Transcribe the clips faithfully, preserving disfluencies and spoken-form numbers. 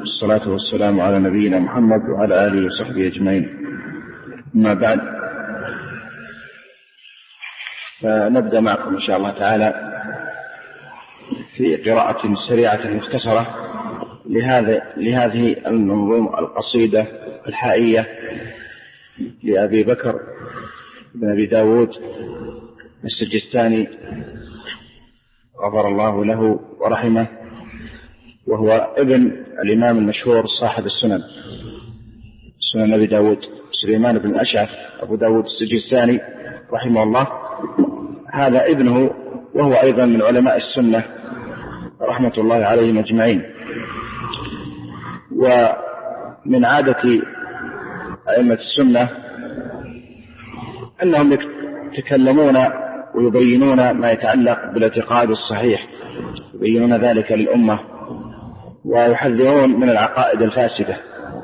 والصلاة والسلام على نبينا محمد وعلى آله وصحبه أجمعين. أما بعد، فنبدأ معكم إن شاء الله تعالى في قراءة سريعة مختصرة لهذا لهذه المنظومة القصيدة الحائية لأبي بكر بن أبي داود السجستاني غفر الله له ورحمه، وهو ابن الإمام المشهور صاحب السنن سنن أبي داود سليمان بن أشعث أبو داود السجستاني رحمه الله. هذا ابنه، وهو أيضا من علماء السنة رحمة الله عليهم أجمعين. ومن عادة أئمة السنة أنهم يتكلمون ويبينون ما يتعلق بالاعتقاد الصحيح، يبينون ذلك للأمة ويحذرون من العقائد الفاسدة.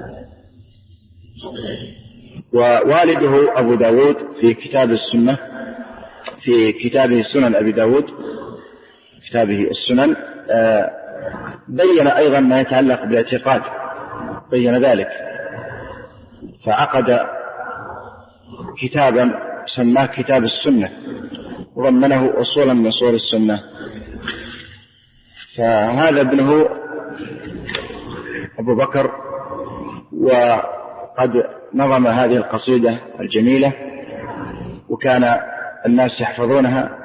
ووالده أبو داود في كتاب السنة في كتابه السنن أبي داود كتابه السنن بين أيضا ما يتعلق بالاعتقاد، بين ذلك، فعقد كتابا سماه كتاب السنة وضمنه أصولا من أصول السنة. فهذا ابنه أبو بكر، وقد نظم هذه القصيدة الجميلة، وكان الناس يحفظونها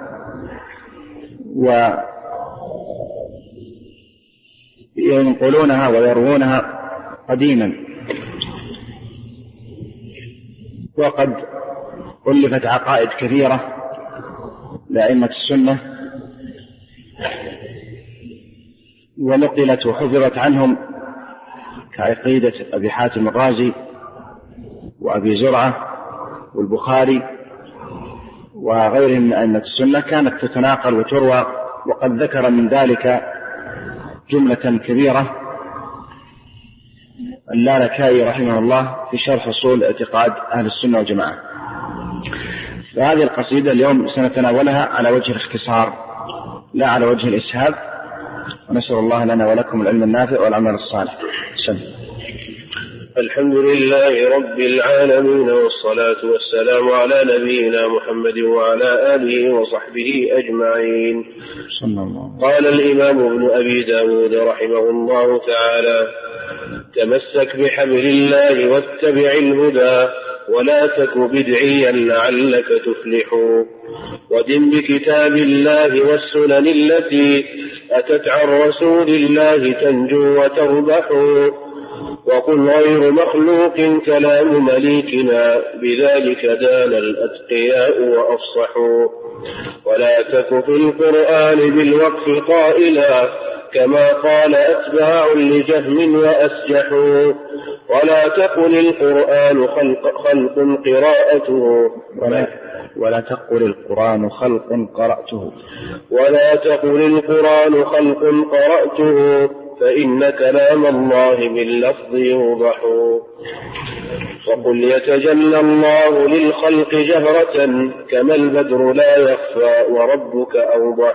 وينقلونها ويروونها قديما، وقد ألفت عقائد كثيرة لأئمة السنة ونقلت وحفظت عنهم كعقيدة أبي حاتم الرازي وأبي زرعة والبخاري وغيرهم من أئمة السنة، كانت تتناقل وتروى. وقد ذكر من ذلك جملة كبيرة اللالكائي رحمه الله في شرح أصول اعتقاد أهل السنة والجماعة. فهذه القصيدة اليوم سنتناولها على وجه الاختصار لا على وجه الإسهاب، ونسأل الله لنا ولكم العلم النافع والعمل الصالح. سلام. الحمد لله رب العالمين، والصلاة والسلام على نبينا محمد وعلى آله وصحبه أجمعين. صلى الله. قال الإمام ابن أبي داود رحمه الله تعالى: تمسك بحبل الله واتبع الهدى، ولا تك بدعيا لعلك تفلح، ودم بكتاب الله والسنن التي أتت عن رسول الله تنجو وتربح، وقل غير مخلوق كلام مليكنا، بذلك دان الأتقياء وأفصحوا، ولا تك في القرآن بالوقف قائلا، كما قال أتباع لجهم وأسجحوا، ولا تقل القرآن خلق, خلق قراءته ولا, ولا تقل القرآن خلق قرأته ولا تقل القرآن خلق قرأته فإن كلام الله باللفظ يوضح، وقل يتجلى الله للخلق جهرة، كما البدر لا يخفى وربك أوضح،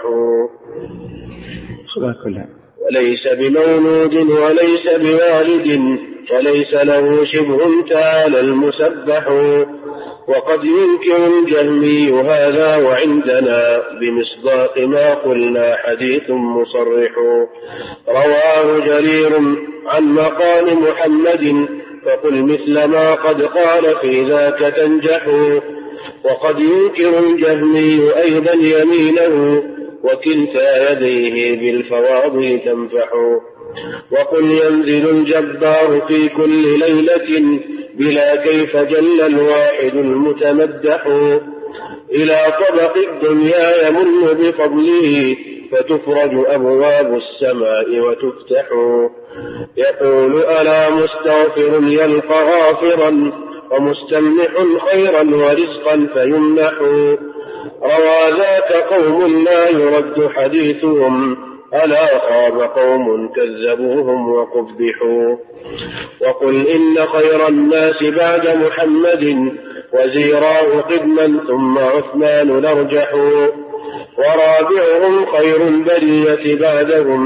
وليس بمولود وليس بوالد، وليس له شبه تعالى المسبح، وقد ينكر الجهمي هذا وعندنا بمصداق ما قلنا حديث مصرح، رواه جرير عن مقام محمد، فقل مثل ما قد قال في ذاك تنجح، وقد ينكر الجهمي أيضا يمينه، وكلتا يديه بالفواضل تنفح، وقل ينزل الجبار في كل ليلة، بلا كيف جل الواحد المتمدح، إلى طبق الدنيا يمن بفضله، فتفرج أبواب السماء وتفتح، يقول ألا مستغفر يلقى غافرا، ومستمنح خيرا ورزقا فيمنح، روى ذاك قوم لا يرد حديثهم، ألا خاب قوم كذبوهم وقبحوا، وقل إن خير الناس بعد محمد، وزيراه قدما ثم عثمان نرجح، ورابعهم خير البرية بعدهم،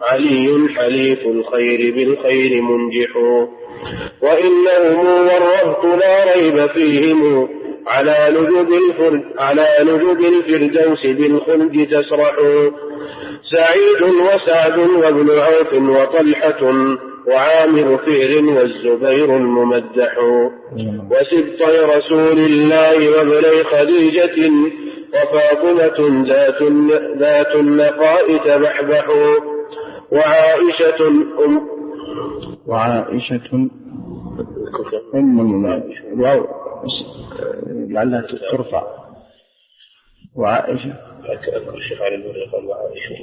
علي حليف الخير بالخير منجح وإنهم ورهت لا ريب فيهم على نجب الفرد على نجب الفردوس بالخلد تسرح سعيد وسعد وابن عوف وطلحة وعامر فهر والزبير الممدح وسبطي رسول الله وابني خديجة وفاطمة ذات ذات النقاء تبحبح وعائشة أم وعائشة أم المؤمنين لعلها ترفع وعائشة الشيخ علي النور قال وعائشة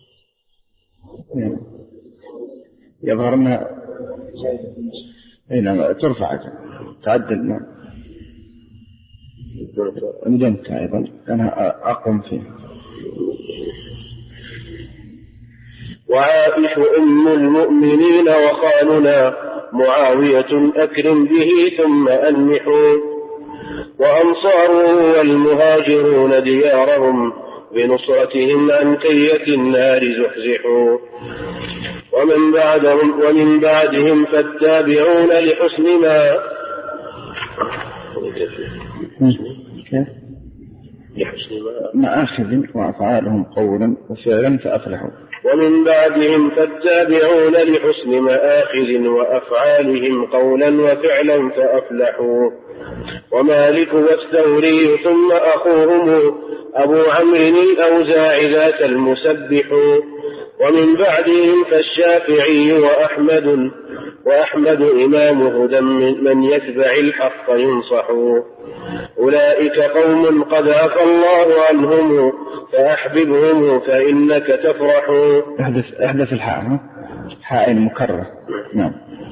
يظهر أنها هنا ترفع تعدل نعم ندمت أيضا أنا أقوم فيه وعائش أم المؤمنين وخالنا معاوية أكرم به ثم أنمحوا وأنصاره والمهاجرون ديارهم بنصرتهم عن كية النار زحزحوا ومن بعدهم ومن بعدهم فالتابعون لحسن ما لحسن ما مآخذ وأفعالهم قولا وفعلا فأفلحوا ومن بعدهم فالتابعون لحسن مآخذ وأفعالهم قولا وفعلا فأفلحوا ومالك والثوري ثم أخوهم أبو عمرو الأوزاعي ذاك المسبح ومن بعدهم فالشافعي وأحمد وأحمد إمام هدى من يتبع الحق ينصح أولئك قوم قد عفى الله عنهم فأحببهم فإنك تفرح. احدث, احدث الحاء حاء مكرر. نعم.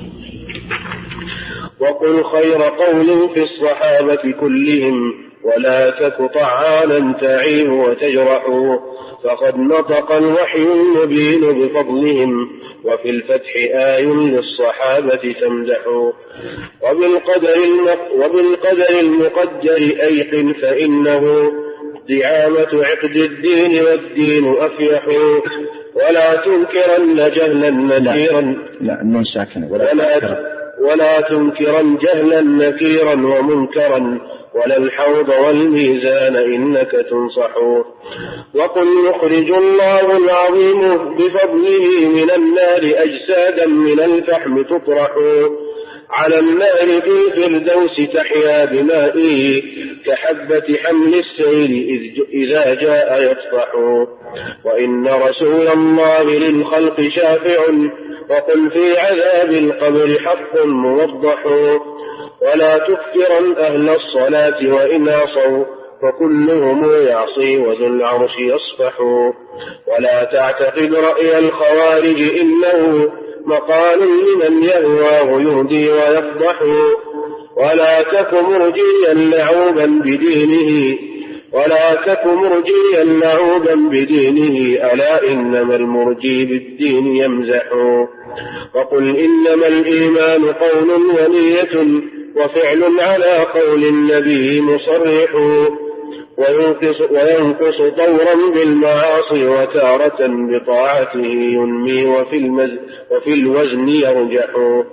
وقل خير قول في الصحابة كلهم ولا تك طعانا تعيب وتجرح فقد نطق الوحي المبين بفضلهم وفي الفتح آي للصحابة تمدح وبالقدر, وبالقدر المقدر أيقن فإنه دعامة عقد الدين والدين أفيح ولا تنكرن جهلا نكيرا لا النون ساكنة ولا, ولا, ولا تنكرن جهلا نكيرا ومنكرا ولا الحوض والميزان إنك تنصح وقل يخرج الله العظيم بفضله من النار أجسادا من الفحم تطرح على النار في الفردوس تحيا بمائه كحبة حمل السيل إذا جاء يطفح وإن رسول الله للخلق شافع وقل في عذاب القبر حق موضح ولا تكثرن أهل الصلاة وإن عصوا فكلهم يعصي وذو العرش يصفح ولا تعتقد رأي الخوارج إنه مقال لمن يهواه يهدي ويفضح ولا تك مرجيا لعوبا بدينه ولا تك مرجيا لعوبا بدينه ألا إنما المرجي بالدين يمزح وقل إنما الإيمان قول ونية وفعل على قول النبي مصرح وينقص, وينقص طورا بالمعاصي وتارة بطاعته ينمي وفي, المز وفي الوزن يرجح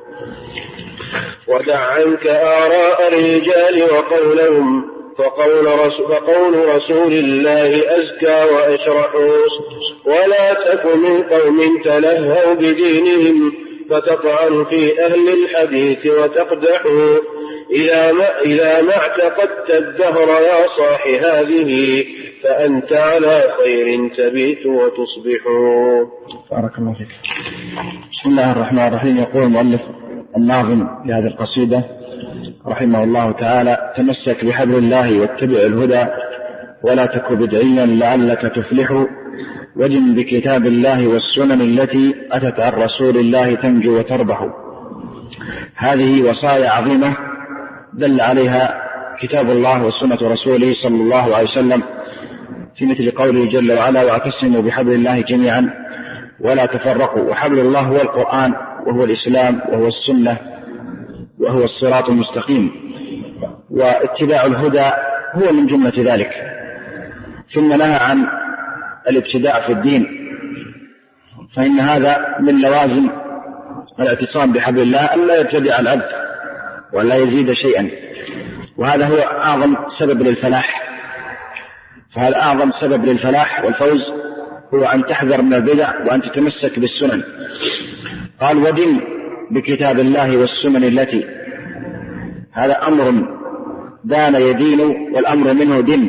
ودع عنك آراء الرجال وقولهم فقول رسول, فقول رسول الله أزكى وأشرح ولا تك من قوم تلهوا بدينهم فتطعن في أهل الحديث وتقدح إذا ما, إذا ما اعتقدت الدهر يا صاح هذه فأنت على خير تبيت وتصبح. بارك الله فيك. بسم الله الرحمن الرحيم. يقول المؤلف الناظم لهذه القصيدة رحمه الله تعالى: تمسك بحبل الله واتبع الهدى ولا تك بدعيا لعلك تفلح وجن بكتاب الله والسنن التي أتت عن رسول الله تنجو وتربح. هذه وصايا عظيمة دل عليها كتاب الله وسنة رسوله صلى الله عليه وسلم في مثل قوله جل وعلا: واعتصموا بحبل الله جميعا ولا تفرقوا. وحبل الله هو القرآن وهو الإسلام وهو السنة وهو الصراط المستقيم، واتباع الهدى هو من جملة ذلك. ثم نهى عن الابتداع في الدين فإن هذا من لوازم الاعتصام بحبل الله ألا يبتدع العبد ولا يزيد شيئا، وهذا هو أعظم سبب للفلاح. فهذا أعظم سبب للفلاح والفوز هو أن تحذر من البدع وأن تتمسك بالسنن. قال ودن بكتاب الله والسنن التي، هذا أمر دان يدين والأمر منه دن،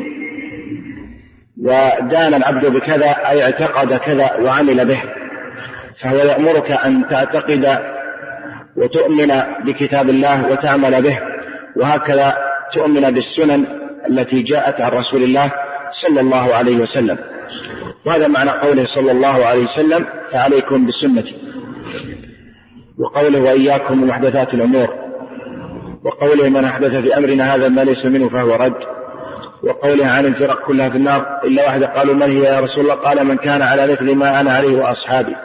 ودان العبد بكذا أي اعتقد كذا وعمل به، فهو يأمرك أن تعتقد وتؤمن بكتاب الله وتعمل به، وهكذا تؤمن بالسنن التي جاءت عن رسول الله صلى الله عليه وسلم. وهذا معنى قوله صلى الله عليه وسلم فعليكم بسنتي، وقوله وإياكم ومحدثات الأمور، وقوله من أحدث في أمرنا هذا ما ليس منه فهو رد، وقوله عن الفرق كلها في النار إلا واحدة قالوا من هي يا رسول الله؟ قال من كان على مثل ما أنا عليه وأصحابي.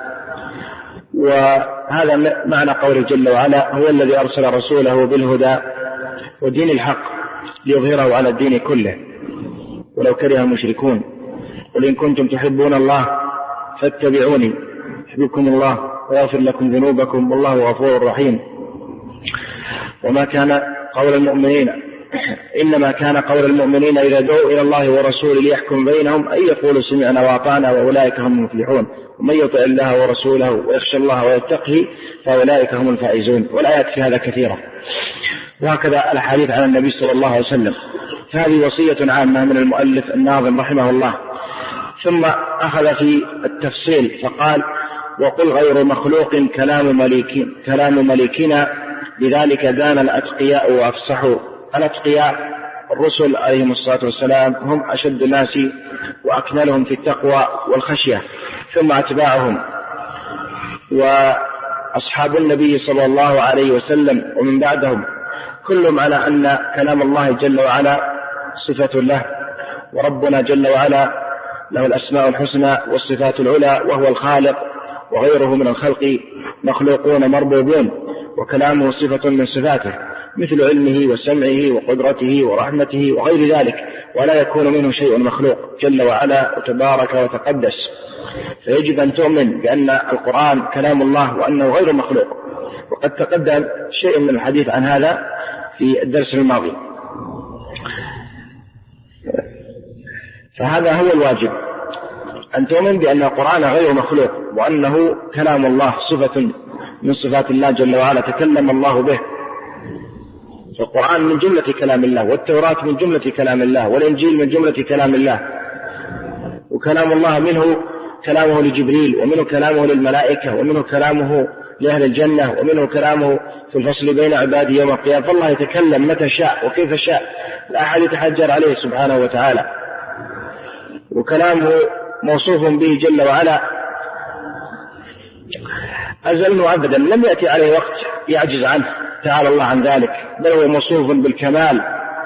وهذا معنى قوله جل وعلا هو الذي أرسل رسوله بالهدى ودين الحق ليظهره على الدين كله ولو كره المشركون. قل إن كنتم تحبون الله فاتبعوني يحببكم الله ويغفر لكم ذنوبكم والله غفور رحيم. وما كان قول المؤمنين إنما كان قول المؤمنين إذا دعوا إلى الله ورسوله ليحكم بينهم أن يقولوا سمعنا وأطعنا وأولئك هم المفلحون، ومن يطع الله ورسوله ويخشى الله ويتقه فأولئك هم الفائزون. والآيات في هذا كثيرة، وهكذا الحديث عن النبي صلى الله عليه وسلم. فهذه وصية عامة من المؤلف الناظم رحمه الله. ثم أخذ في التفصيل فقال وقل غير مخلوق كلام مليكين كلام مليكنا لذلك دان الأتقياء وأفصحوا. الأتقياء الرسل عليهم الصلاة والسلام هم أشد الناس وأكملهم في التقوى والخشية، ثم أتباعهم وأصحاب النبي صلى الله عليه وسلم ومن بعدهم كلهم على أن كلام الله جل وعلا صفة له، وربنا جل وعلا له الأسماء الحسنى والصفات العلى وهو الخالق، وغيره من الخلق مخلوقون مربوبون، وكلامه صفة من صفاته مثل علمه وسمعه وقدرته ورحمته وغير ذلك، ولا يكون منه شيء مخلوق جل وعلا وتبارك وتقدس. فيجب أن تؤمن بأن القرآن كلام الله وأنه غير مخلوق، وقد تقدم شيء من الحديث عن هذا في الدرس الماضي. فهذا هو الواجب، أن تؤمن بأن القرآن غير مخلوق وأنه كلام الله صفة من صفات الله جل وعلا تكلم الله به. فالقرآن من جملة كلام الله، والتوراة من جملة كلام الله، والإنجيل من جملة كلام الله. وكلام الله منه كلامه لجبريل، ومنه كلامه للملائكة، ومنه كلامه لأهل الجنة، ومنه كلامه في الفصل بين عباده يوم القيامة. فالله يتكلم متى شاء وكيف شاء، لا أحد يتحجر عليه سبحانه وتعالى. وكلامه موصوف به جل وعلا أزل وأبدا، لم يأتي عليه وقت يعجز عنه تعالى الله عن ذلك، بل هو موصوف بالكمال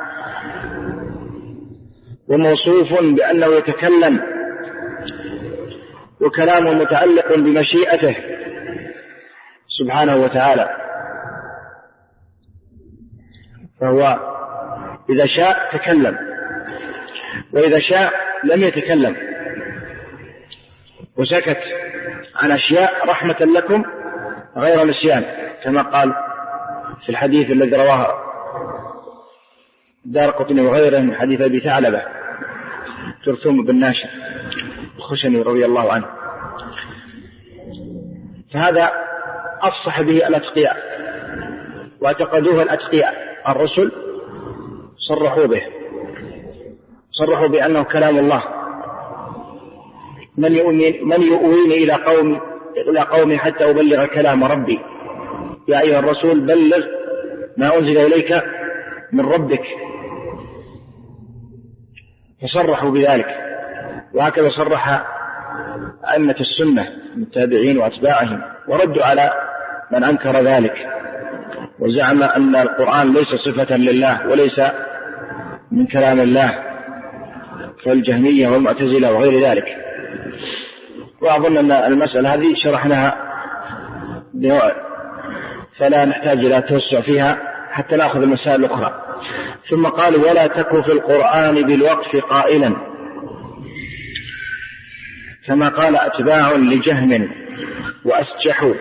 وموصوف بأنه يتكلم، وكلامه متعلق بمشيئته سبحانه وتعالى. فهو إذا شاء تكلم، وإذا شاء لم يتكلم وسكت عن أشياء رحمة لكم غير نسيان، كما قال في الحديث الذي رواه دارقطني وغيره من حديث أبي ثعلبة ترثوم بن ناشر الخشني رضي الله عنه. فهذا أفصح به الأتقياء واعتقدوه الأتقياء. الرسل صرحوا به، صرحوا بأنه كلام الله. من يؤمن من يؤويني إلى قوم إلى قوم حتى أبلغ كلام ربي، يا أيها الرسول بلغ ما أنزل إليك من ربك. فصرحوا بذلك، وهكذا صرح أئمة السنة من التابعين وأتباعهم، وردوا على من أنكر ذلك وزعم أن القرآن ليس صفة لله وليس من كلام الله كالجهمية والمعتزلة وغير ذلك. وأظن أن المسألة هذه شرحناها بنوع، فلا نحتاج إلى توسع فيها حتى نأخذ المسائل الأخرى. ثم قال ولا تك في القرآن بالوقف قائلا، كما قال أتباع لجهم وأسجحوا.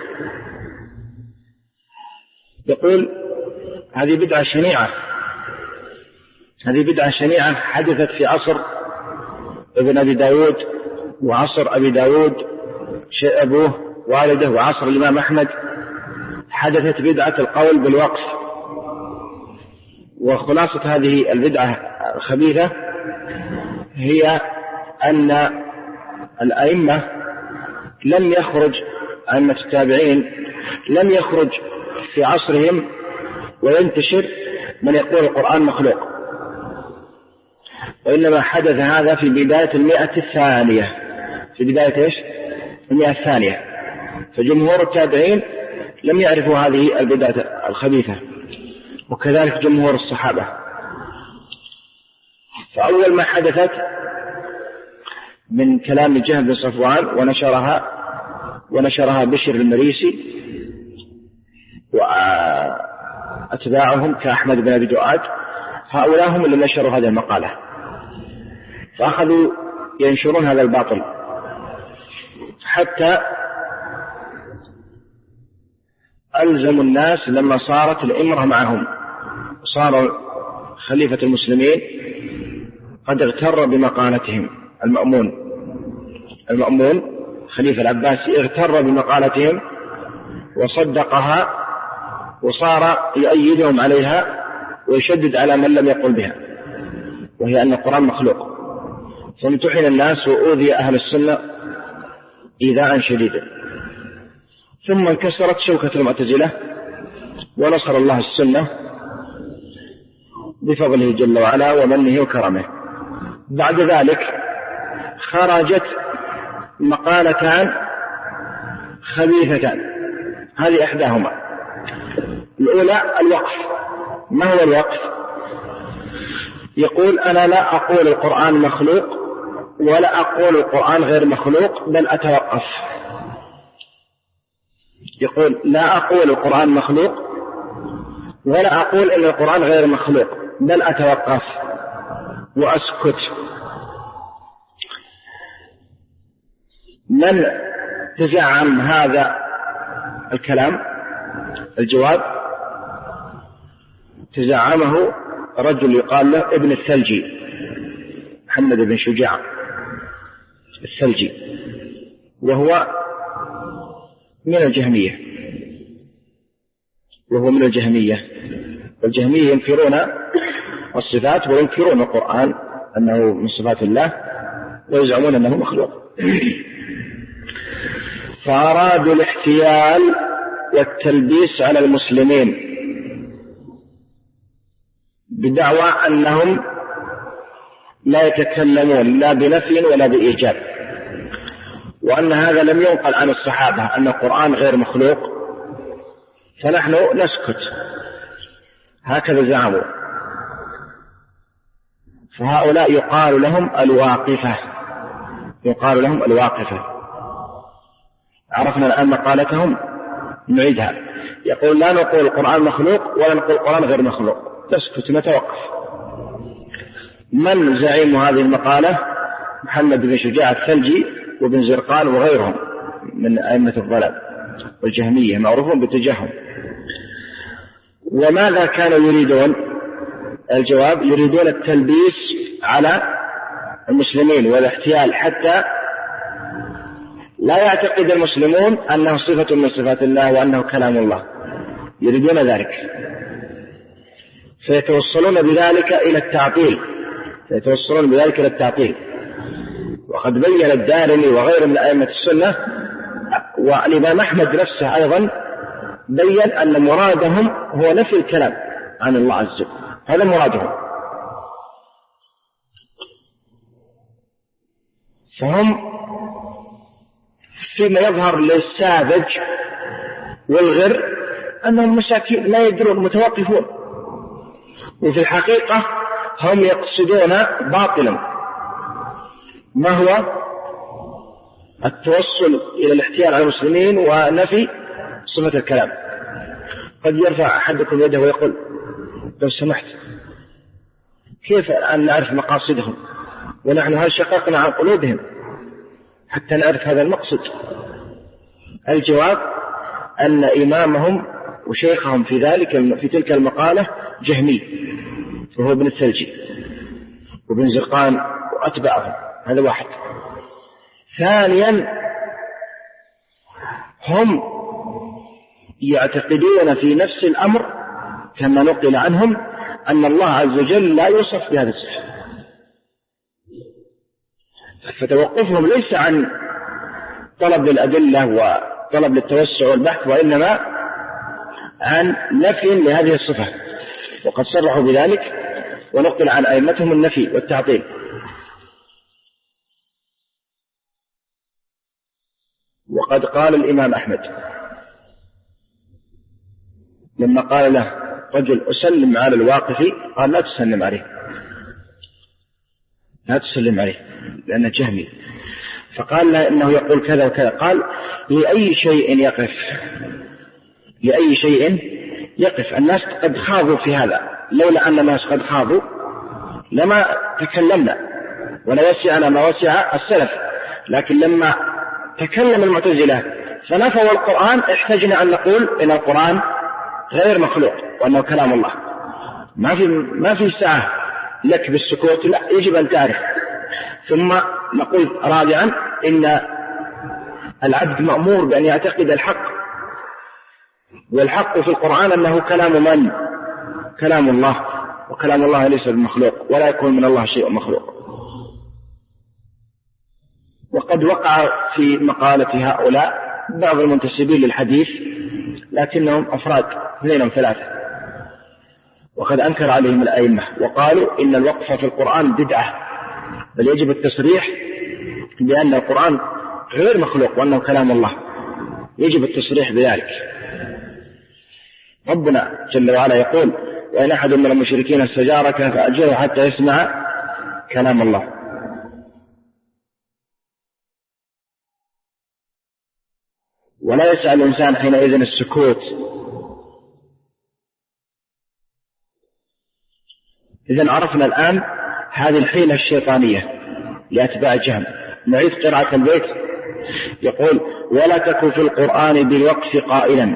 يقول هذه بدعة شنيعة، هذه بدعة شنيعة حدثت في عصر ابن أبي داود وعصر أبي داود أبوه والده وعصر الإمام أحمد. حدثت بدعة القول بالوقف. وخلاصة هذه البدعة الخبيثة هي أن الأئمة لم يخرج، أئمة التابعين لم يخرج في عصرهم وينتشر من يقول القرآن مخلوق، وإنما حدث هذا في بداية المئة الثانية، في بداية إيش؟ المئة الثانية. فجمهور التابعين لم يعرفوا هذه البدعة الخبيثة، وكذلك جمهور الصحابة. فأول ما حدثت من كلام جهم بن صفوان ونشرها ونشرها بشر المريسي وأتباعهم كأحمد بن أبي دؤاد، هؤلاء هم اللي نشروا هذه المقالة، فأخذوا ينشرون هذا الباطل حتى ألزموا الناس لما صارت الإمرة معهم، صار خليفة المسلمين قد اغتر بمقالتهم. المأمون المأمون خليفة العباسي اغتر بمقالتهم وصدقها، وصار يؤيدهم عليها ويشدد على من لم يقل بها، وهي أن القرآن مخلوق. فامتحن الناس وأوذي أهل السنة إيذاء شديدا، ثم انكسرت شوكة المعتزلة ونصر الله السنة بفضله جل وعلا ومنه وكرمه. بعد ذلك خرجت مقالتان خبيثتان، هذه إحداهما. الأولى الوقف. ما هو الوقف؟ يقول أنا لا أقول القرآن مخلوق ولا أقول القرآن غير مخلوق، بل أتوقف. يقول لا أقول القرآن مخلوق ولا أقول إن القرآن غير مخلوق، بل أتوقف وأسكت. من تزعم هذا الكلام؟ الجواب: تزعمه رجل يقال له ابن الثلجي، محمد بن شجاع الثلجي، وهو من الجهمية وهو من الجهمية والجهمية ينكرون الصفات وينكرون القرآن أنه من صفات الله ويزعمون أنه مخلوق. فأرادوا الاحتيال والتلبيس على المسلمين بدعوى أنهم لا يتكلمون لا بنفي ولا بإيجاب، وأن هذا لم ينقل عن الصحابة أن القرآن غير مخلوق، فنحن نسكت. هكذا زعموا. فهؤلاء يقال لهم الواقفة، يقال لهم الواقفة. عرفنا الآن مقالتهم، نعيدها. يقول لا نقول القرآن مخلوق ولا نقول القرآن غير مخلوق، نسكت نتوقف. من زعيم هذه المقالة؟ محمد بن شجاع الثلجي وابن زرقان وغيرهم من أئمة الضلال والجهمية، معروفون بالتجهم. وماذا كانوا يريدون؟ الجواب: يريدون التلبيس على المسلمين والاحتيال حتى لا يعتقد المسلمون أنه صفة من صفات الله وأنه كلام الله، يريدون ذلك، فيتوصلون بذلك إلى التعطيل فيتوصلون بذلك إلى التعطيل. وقد بين الدارمي وغيره من أئمة السنة والإمام أحمد نفسه أيضا بين أن مرادهم هو نفي الكلام عن الله عز وجل، هذا مرادهم. فهم فيما يظهر للساذج والغر أنهم مساكين لا يدرون متوقفون، وفي الحقيقة هم يقصدون باطلا، ما هو التوصل إلى الاحتيال على المسلمين ونفي صفة الكلام. قد يرفع أحدكم يده ويقول: لو سمحت، كيف أن نعرف مقاصدهم ونحن هل شققنا عن قلوبهم حتى نعرف هذا المقصد؟ الجواب أن إمامهم وشيخهم في ذلك في تلك المقالة جهمي، وهو ابن الثلجي وابن زرقان وأتباعهم. هذا واحد. ثانيا هم يعتقدون في نفس الأمر كما نقل عنهم أن الله عز وجل لا يوصف بهذا الصفة، فتوقفهم ليس عن طلب الأدلة وطلب للتوسع والبحث، وإنما عن نفي لهذه الصفة، وقد صرحوا بذلك ونقل عن أئمتهم النفي والتعطيل. وقد قال الإمام أحمد لما قال له رجل أسلم على الواقفي، قال لا تسلم عليه، لا تسلم عليه لأنه جهمي. فقال له إنه يقول كذا وكذا. قال لأي شيء يقف، لأي شيء يقف. الناس قد خاضوا في هذا، لولا أن الناس قد خاضوا لما تكلمنا ولا وسعنا ما وسع السلف، لكن لما تكلم المعتزلة فنفوا القرآن احتجنا أن نقول إن القرآن غير مخلوق وأنه كلام الله. ما في ما في ساعة لك بالسكوت، لا، يجب أن تعرف. ثم نقول رابعا إن العبد مأمور بأن يعتقد الحق، والحق في القرآن أنه كلام من؟ كلام الله، وكلام الله ليس بمخلوق ولا يكون من الله شيء مخلوق. وقد وقع في مقالة هؤلاء بعض المنتسبين للحديث لكنهم أفراد اثنين أو ثلاثة، وقد أنكر عليهم الأئمة وقالوا إن الوقف في القرآن بدعة، بل يجب التصريح بأن القرآن غير مخلوق وأنه كلام الله، يجب التصريح بذلك. ربنا جل وعلا يقول وإن أحد من المشركين استجارك فأجره حتى يسمع كلام الله. ولا يسعى الإنسان حينئذ السكوت. إذن عرفنا الآن هذه الحيلة الشيطانية لأتباع جهم. نعيد قراءة البيت. يقول ولا تكن في القرآن بالوقف قائلا،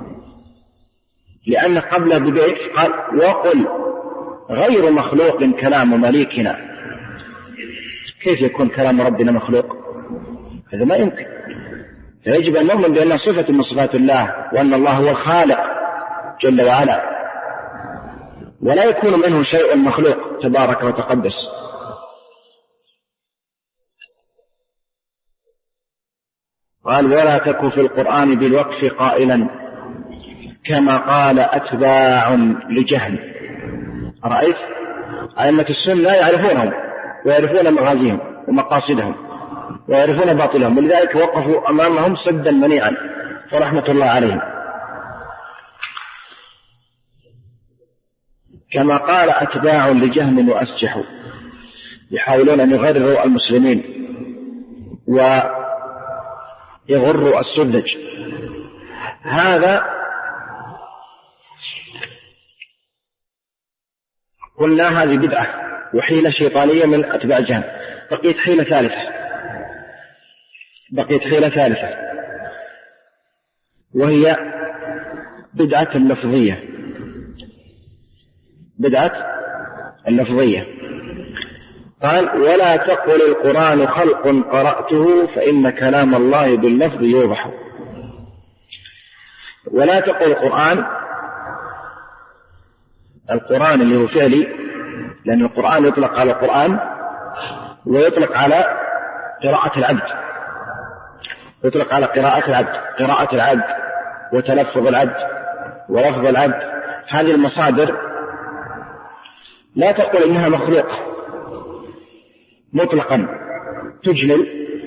لأن قبل ببيت قال وقل غير مخلوق كلام مليكنا. كيف يكون كلام ربنا مخلوق؟ هذا ما يمكن. فيجب أن نؤمن بأنها صفة من صفات الله، وأن الله هو الخالق جل وعلا، ولا يكون منه شيء مخلوق تبارك وتقدس. قال ولا تك في القرآن بالوقف قائلا كما قال أتباع لجهم. رأيت أئمة السنة لا يعرفونهم ويعرفون مغازيهم ومقاصدهم ويعرفون باطلهم، ولذلك وقفوا أمامهم سدا منيعا فرحمة الله عليهم. كما قال أتباع لجهم وأسجحوا، يحاولون أن يغرروا المسلمين ويغروا السذج. هذا قلنا هذه بدعة وحيلة شيطانية من أتباع جهم. بقيت حيلة ثالثة بقيت حيلة ثالثة وهي بدعة اللفظية. بدعة اللفظية. قال ولا تقل القرآن خلق قرأته فإن كلام الله باللفظ يوضح. ولا تقل القرآن، القرآن اللي هو فعلي، لأن القرآن يطلق على القرآن ويطلق على قراءة العبد، يطلق على قراءة العبد، قراءة العبد وتلفظ العبد ولفظ العبد. هذه المصادر لا تقول إنها مخلوقة مطلقا تجمل،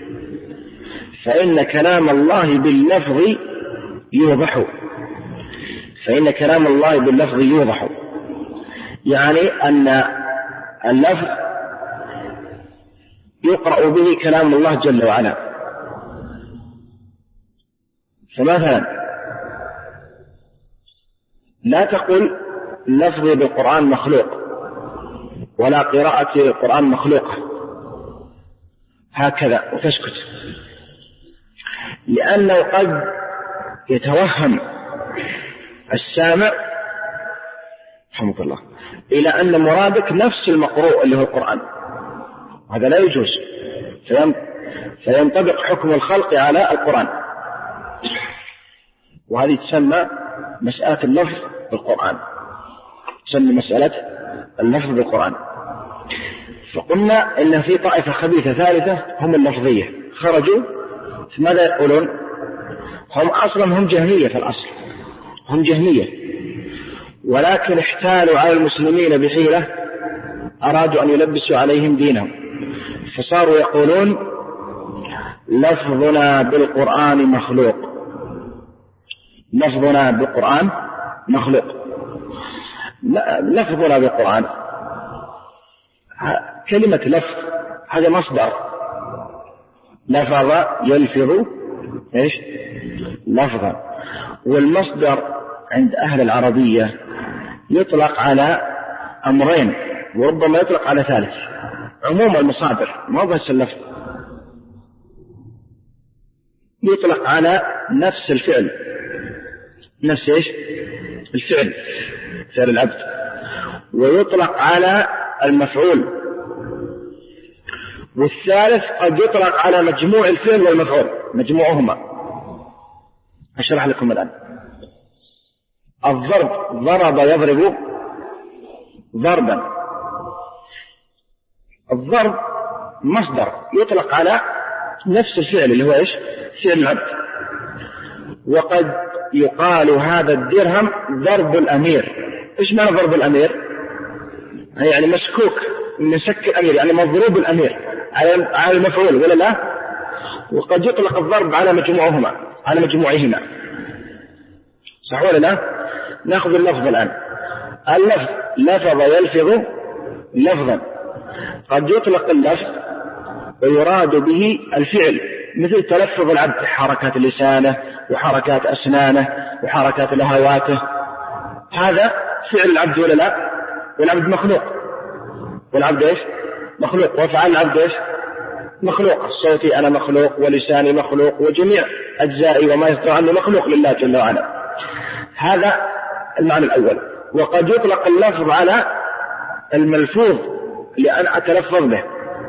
فإن كلام الله باللفظ يوضح، فإن كلام الله باللفظ يوضح، يعني أن اللفظ يقرأ به كلام الله جل وعلا. فمثلا لا تقل لفظي بالقرآن مخلوق ولا قراءة القرآن مخلوقة هكذا وتسكت، لأنه قد يتوهم السامع رحمك الله إلى أن مرادك نفس المقروء اللي هو القرآن، هذا لا يجوز، فينطبق حكم الخلق على القرآن، وهذه تسمى مسألة اللفظ بالقرآن، تسمى مسألة اللفظ بالقرآن. فقلنا إن في طائفة خبيثة ثالثة هم اللفظية، خرجوا ماذا يقولون؟ هم أصلا هم جهمية، في الأصل هم جهمية، ولكن احتالوا على المسلمين بحيلة، أرادوا أن يلبسوا عليهم دينهم، فصاروا يقولون لفظنا بالقرآن مخلوق، لفظنا بالقرآن مخلوق. لفظنا بالقرآن كلمة لفظ هذا مصدر، لفظ يلفظ إيش؟ لفظا، والمصدر عند أهل العربية يطلق على أمرين وربما يطلق على ثالث. عموم المصادر ما بس اللفظ، يطلق على نفس الفعل، نفس إيش؟ الفعل، فعل العبد، ويطلق على المفعول، والثالث قد يطلق على مجموع الفعل والمفعول، مجموعهما. أشرح لكم الآن. الضرب، ضرب يضرب ضربا، الضرب مصدر يطلق على نفس الفعل اللي هو إيش؟ فعل العبد. وقد يقال هذا الدرهم ضرب الأمير. إيش معنى ضرب الأمير؟ يعني مسكوك، مسك الأمير، يعني مضروب الأمير على المفعول ولا لا؟ وقد يطلق الضرب على مجموعهما، على مجموعهما، صح ولا لا؟ نأخذ اللفظ الآن. اللفظ لفظ يلفظ لفظا، قد يطلق اللفظ ويراد به الفعل، مثل تلفظ العبد، حركات لسانه وحركات أسنانه وحركات لهواته، هذا فعل العبد ولا لا؟ والعبد مخلوق، والعبد إيش؟ مخلوق، وفعل العبد إيش؟ مخلوق. صوتي أنا مخلوق، ولساني مخلوق، وجميع أجزائي وما يصدر عنه مخلوق لله جل وعلا. هذا المعنى الأول. وقد يطلق اللفظ على الملفوظ لأن أتلفظ به،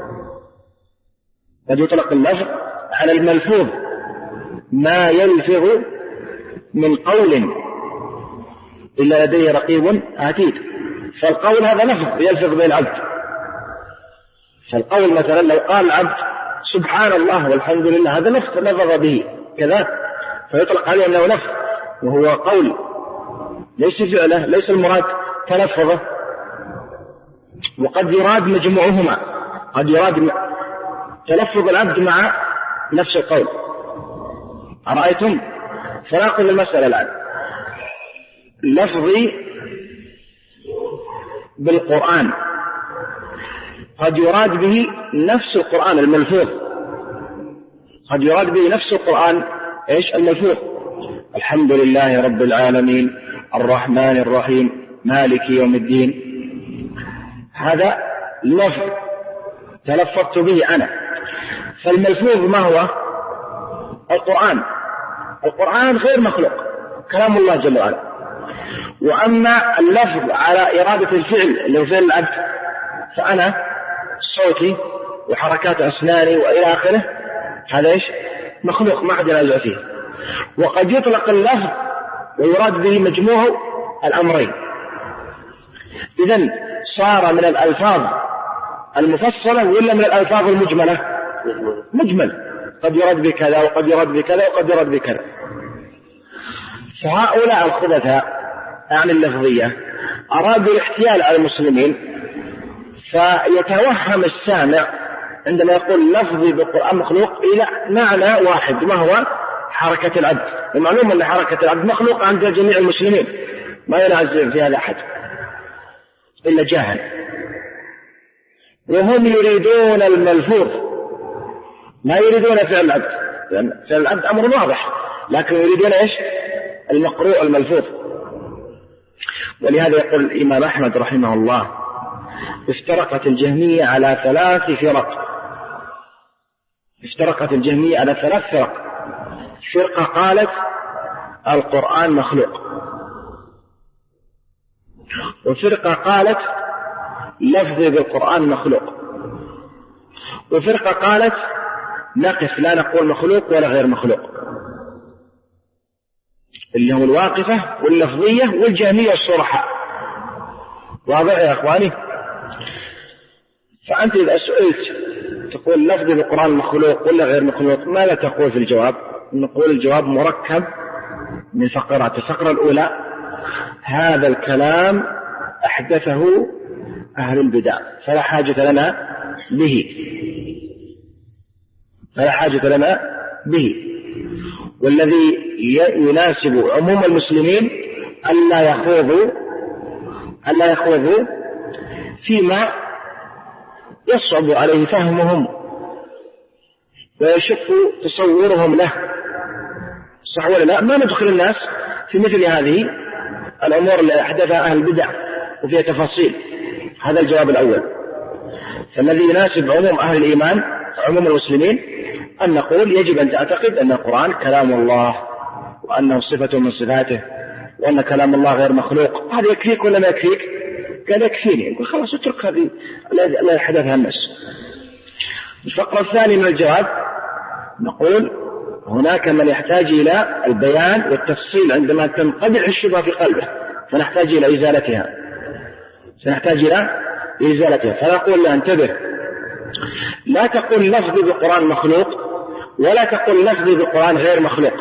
قد يطلق اللفظ على الملفوظ، ما يلفظ من قول إلا لديه رقيب عتيد. فالقول هذا لفظ يلفظ به العبد، فالقول مثلا لو قال العبد سبحان الله والحمد لله، هذا لفظ لفظ به كذا، فيطلق عليه أنه لفظ، وهو قول ليس فعله، ليس المراد تلفظه. وقد يراد مجموعهما، قد يراد تلفظ العبد مع نفس القول. أرأيتم؟ فنأخذ المسألة الآن. لفظي بالقرآن قد يراد به نفس القرآن الملفوظ، قد يراد به نفس القرآن إيش؟ الملفوظ. الحمد لله رب العالمين الرحمن الرحيم مالك يوم الدين، هذا لفظ تلفظت به أنا. فالملفوظ ما هو؟ القرآن. القرآن غير مخلوق، كلام الله جل وعلا. وأما اللفظ على إرادة الفعل اللي هو فعل العبد، فأنا صوتي وحركات أسناني وإلى آخره، هذا إيش؟ مخلوق، ما حد ينازع فيه. وقد يطلق اللفظ ويراد به مجموع الأمرين. إذن صار من الألفاظ المفصلة ولا من الألفاظ المجملة؟ مجمل، قد يراد بكذا وقد يراد بكذا وقد يراد بكذا. فهؤلاء الخبثاء عن اللفظية أرادوا الاحتيال على المسلمين، فيتوهم السامع عندما يقول لفظي بالقرآن مخلوق إلى معنى واحد، ما هو؟ حركة العبد. المعلوم أن حركة العبد مخلوق عند جميع المسلمين، ما ينازع في هذا أحد إلا جاهل. وهم يريدون الملفوظ، ما يريدون فعل العبد، لأن فعل العبد أمر واضح، لكن يريدون إيش؟ المقروء الملفوظ. ولهذا يقول الإمام أحمد رحمه الله: افترقت الجهمية على ثلاث فرق، افترقت الجهمية على ثلاث فرق. فرقة قالت القرآن مخلوق، وفرقة قالت لفظ بالقرآن مخلوق، وفرقة قالت نقف لا نقول مخلوق ولا غير مخلوق، اللي هم الواقفة واللفظية والجهمية الصرحاء. واضح يا أخواني؟ فأنت إذا سئلت تقول لفظ بالقرآن مخلوق ولا غير مخلوق، ماذا تقول في الجواب؟ نقول الجواب مركب من فقرات. الفقرة الأولى هذا الكلام أحدثه أهل البدع فلا حاجة لنا به، فلا حاجة لنا به، والذي يناسب عموم المسلمين ألا يخوضوا ألا يخوضوا فيما يصعب عليه فهمهم ويشق تصورهم له. صح ولا لا؟ ما ندخل الناس في مثل هذه الأمور اللي أحدثها أهل البدع وفيها تفاصيل. هذا الجواب الأول. فالذي يناسب عموم أهل الإيمان عموم المسلمين أن نقول يجب أن تعتقد أن القرآن كلام الله وأنه صفة من صفاته وأن كلام الله غير مخلوق. هذا يكفيك ولا ما يكفيك؟ قال يكفيني. يقول خلاص اترك هذه لا يحدثها الناس. الفقرة الثانية من الجواب نقول هناك من يحتاج إلى البيان والتفصيل عندما تنقدح الشبهة في قلبه، فنحتاج إلى إزالتها سنحتاج إلى إزالتها. فنقول له انتبه، لا تقول لفظي بالقرآن مخلوق ولا تقول لفظي بالقرآن غير مخلوق،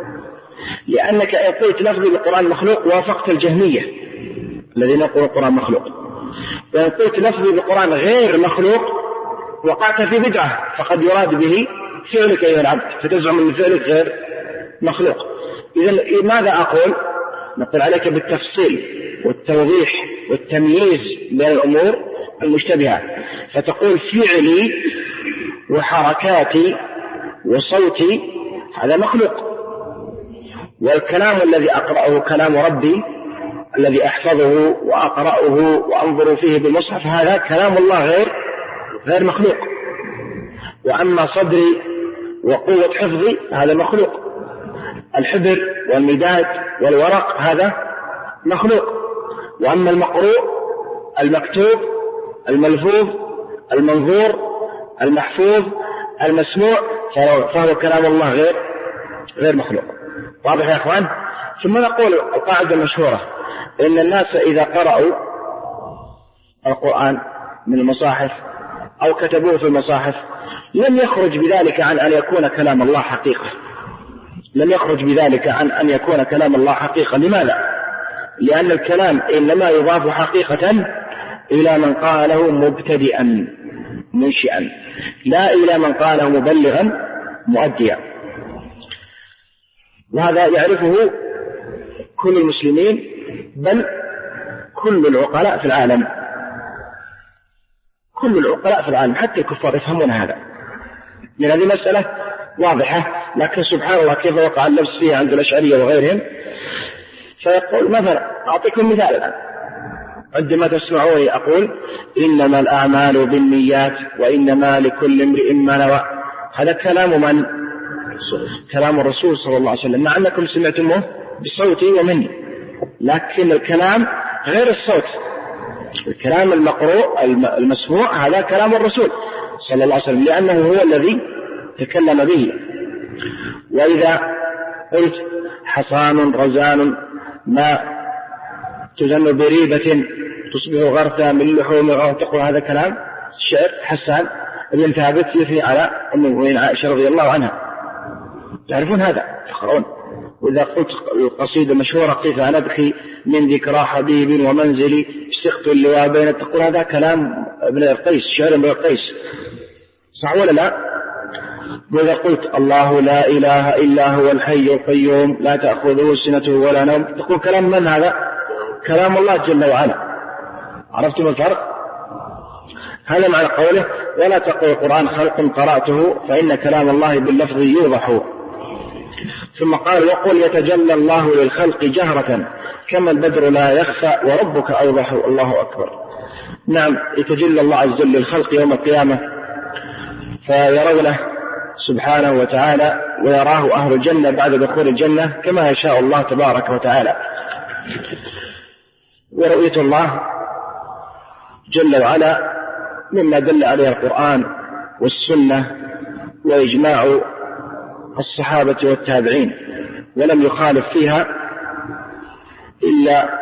لأنك إن قلت لفظي بالقرآن مخلوق وافقت الجهمية الذين يقولون القرآن مخلوق، وإن قلت لفظي بالقرآن غير مخلوق وقعت في بدعة، فقد يراد به فعلك أيها العبد فتزعم أن فعلك غير مخلوق. إذن ماذا أقول؟ نقول عليك بالتفصيل والتوضيح والتمييز بين الأمور المشتبهة، فتقول فعلي وحركاتي وصوتي هذا مخلوق، والكلام الذي أقرأه كلام ربي الذي أحفظه وأقرأه وأنظر فيه بالمصحف هذا كلام الله غير غير مخلوق. وأما صدري وقوة حفظي هذا مخلوق. الحبر والمداد والورق هذا مخلوق. وأما المقروء المكتوب الملفوظ المنظور المحفوظ المسموع فهو كلام الله غير غير مخلوق. واضح يا أخوان؟ ثم نقول القاعدة المشهورة إن الناس إذا قرأوا القرآن من المصاحف أو كتبوه في المصاحف لم يخرج بذلك عن أن يكون كلام الله حقيقة، لم يخرج بذلك عن أن يكون كلام الله حقيقة. لماذا؟ لأن الكلام إنما يضاف حقيقة إلى من قاله مبتدئا منشئا، لا إلى من قاله مبلغا مؤديا. وهذا يعرفه كل المسلمين بل كل العقلاء في العالم، كل العقلاء في العالم حتى الكفار يفهمون هذا. من هذه مسألة واضحة، لكن سبحان الله كيف وقع اللبس فيها عند الأشعرية وغيرهم. فيقول مثلا أعطيكم مثال الآن، عندما تسمعوني أقول إنما الأعمال بالنيات وإنما لكل امرئ ما نوى، هذا كلام من؟ كلام الرسول صلى الله عليه وسلم، مع أنكم سمعتموه بصوتي ومني، لكن الكلام غير الصوت. الكلام المقروء المسموع هذا كلام الرسول صلى الله عليه وسلم، لأنه هو الذي تكلم به. وإذا قلت حصان رزان ما تزن بريبة تصبح غرثا من لحوم، تقول هذا كلام الشعر. حسان ابن ثابت يثني على أم المؤمنين عائشة رضي الله عنها، تعرفون هذا تقرؤون. وإذا قلت القصيدة مشهورة كيف نبكي من ذكرى حبيب ومنزلي اشتقت اللواء بين، تقول هذا كلام ابن القيس، شعر ابن القيس، صح ولا لا؟ وإذا قلت الله لا إله إلا هو الحي القيوم لا تأخذه سنته ولا نوم، تقول كلام من هذا؟ كلام الله جل وعلا. عرفتم الفرق؟ هذا معنى قوله ولا تقول القرآن خلق قرأته فإن كلام الله باللفظ يوضح. ثم قال وقل يتجلى الله للخلق جهرة كما البدر لا يخفى وربك أوضح. الله أكبر. نعم، يتجلى الله عز وجل للخلق يوم القيامة فيرونه سبحانه وتعالى ويراه أهل الجنة بعد دخول الجنة كما يشاء الله تبارك وتعالى. ورؤية الله جل وعلا مما دل عليه القرآن والسنة وإجماع الصحابة والتابعين، ولم يخالف فيها إلا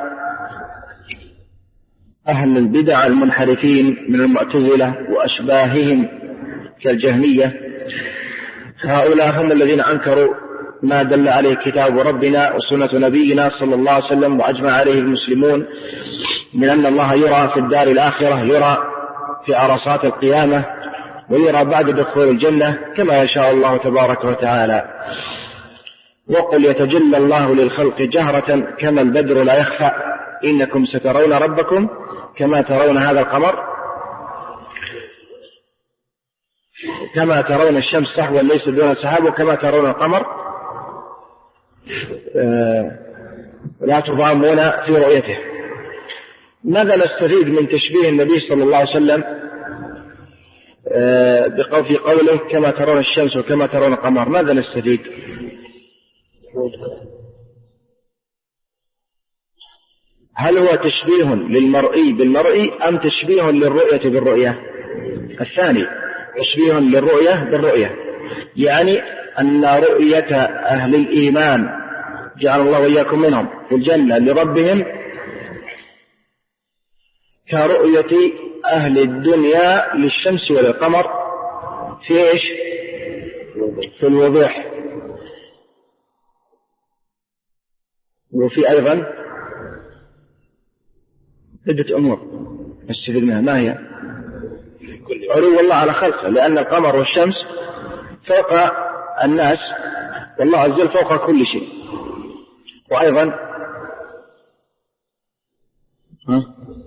أهل البدع المنحرفين من المعتزلة وأشباههم كالجهمية. هؤلاء هم الذين أنكروا ما دل عليه كتاب ربنا وسنة نبينا صلى الله عليه وسلم وأجمع عليه المسلمون من أن الله يرى في الدار الآخرة، يرى في عرصات القيامة، ويرى بعد دخول الجنة كما يشاء الله تبارك وتعالى. وقل يتجلى الله للخلق جهرة كما البدر لا يخفى إنكم سترون ربكم كما ترون هذا القمر كما ترون الشمس سحوا ليس دون سحاب وكما ترون القمر لا تضامون في رؤيته. ماذا نستفيد من تشبيه النبي صلى الله عليه وسلم في قوله كما ترون الشمس وكما ترون القمر؟ ماذا نستفيد؟ هل هو تشبيه للمرئي بالمرئي أم تشبيه للرؤية بالرؤية؟ الثاني، تشبيه للرؤية بالرؤية، يعني أن رؤية أهل الإيمان جعل الله وإياكم منهم في الجنة لربهم كرؤية أهل الدنيا للشمس والقمر في إيش؟ في الوضوح. وفي أيضا عدة أمور نستفيد منها. ما هي؟ علو الله على خلقه، لأن القمر والشمس فوق الناس والله عز وجل فوق كل شيء. وأيضا ها؟